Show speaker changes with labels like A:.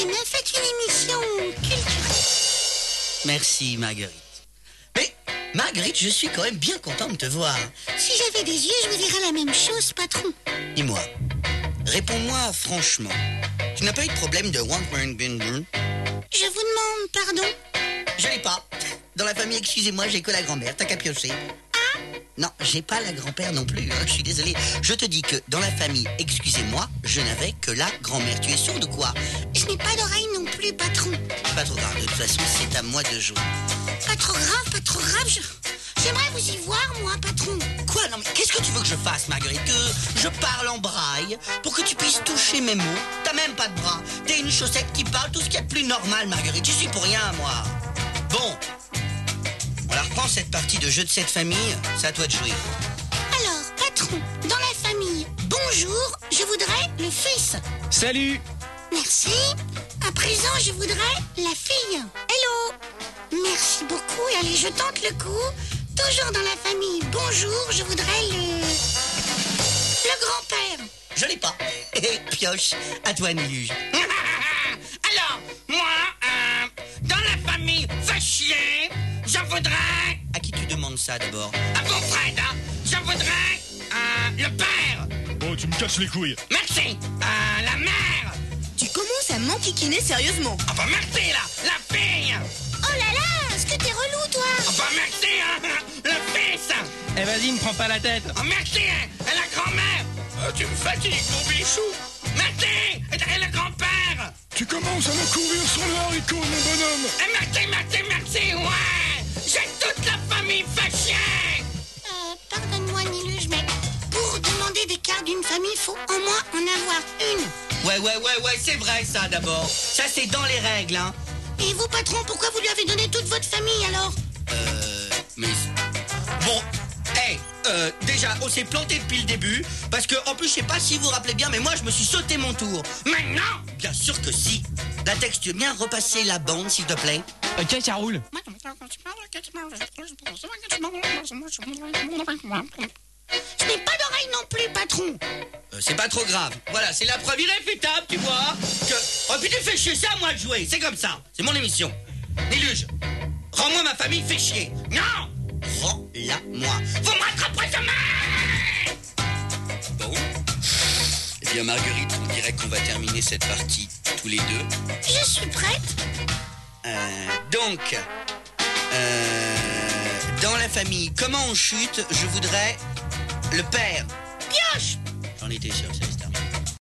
A: mais faites une émission culturelle.
B: Merci, Marguerite. Mais, Marguerite, je suis quand même bien content de te voir.
A: Si j'avais des yeux, je vous dirais la même chose, patron.
B: Dis-moi, réponds-moi franchement. Tu n'as pas eu de problème de Wang-Wang-Bin-Bin?
A: Je vous demande pardon.
B: Je l'ai pas. Dans la famille, excusez-moi, j'ai que la grand-mère. T'as qu'à piocher.
A: Ah,
B: Non, j'ai pas la grand-père non plus, hein, je suis désolé. Je te dis que dans la famille, excusez-moi, je n'avais que la grand-mère. Tu es sûr de quoi?
A: je n'ai pas d'oreille non plus, patron.
B: Pas trop grave, de toute façon, c'est à moi de jouer.
A: Pas trop grave, pas trop grave. J'aimerais vous y voir, moi, patron.
B: Quoi? Non mais qu'est-ce que tu veux que je fasse, Marguerite? Que je parle en braille pour que tu puisses toucher mes mots? T'as même pas de bras. T'es une chaussette qui parle, tout ce qu'il y a de plus normal, Marguerite. J'y suis pour rien, moi. Bon, on la reprend cette partie de jeu de cette famille. C'est à toi de jouer.
A: Alors, patron, dans la famille, bonjour, je voudrais le fils.
C: Salut!
A: Merci. À présent, je voudrais la fille. Hello. Merci beaucoup. Et allez, je tente le coup. Toujours dans la famille, bonjour, je voudrais le grand-père.
B: Je l'ai pas. Pioche, à toi, Niluge.
D: Alors, moi, dans la famille fait chier, je voudrais...
B: À qui tu demandes ça d'abord?
D: À mon Fred, je voudrais... le père.
C: Oh, tu me casses les couilles.
D: Merci. La mère.
E: Tu commences à m'enquiquiner sérieusement.
D: Ah bah merci, là. La fille.
A: Oh là là, est-ce que t'es relou, toi?
D: Ah bah merci, le fils.
C: Eh vas-y, me prends pas la tête.
D: Oh, merci, et la grand-mère. Tu me fatigues, mon bichou. Merci, et le grand-père.
C: Tu commences à me courir sur le haricot, mon bonhomme.
D: Et merci, ouais. J'ai toute la famille fait chier.
A: Pardonne-moi, Niluge, mais pour demander des cartes d'une famille, faut au moins en avoir une.
B: Ouais, c'est vrai ça d'abord. Ça c'est dans les règles, hein.
A: Et vous, patron, pourquoi vous lui avez donné toute votre famille, alors?
B: Mais... Bon, déjà, on s'est planté depuis le début, parce que, en plus, je sais pas si vous vous rappelez bien, mais moi, je me suis sauté mon tour.
D: Maintenant.
B: Bien sûr que si. Latex, tu veux bien repasser la bande, s'il te plaît?
C: Ok, ça roule.
A: Je n'ai pas d'oreille non plus, patron.
B: C'est pas trop grave. Voilà, c'est la preuve irréfutable, tu vois, que... Oh, puis tu fais chier, c'est à moi de jouer, c'est comme ça. C'est mon émission. Niluge, rends-moi ma famille, fait chier.
D: Non.
B: Rends-la-moi.
D: Vous me rattraperez jamais.
B: Bon. Eh bien, Marguerite, on dirait qu'on va terminer cette partie tous les deux.
A: Je suis prête.
B: Donc, dans la famille, comment on chute? Je voudrais le père.
A: Pioche.
B: J'en étais sûr, c'est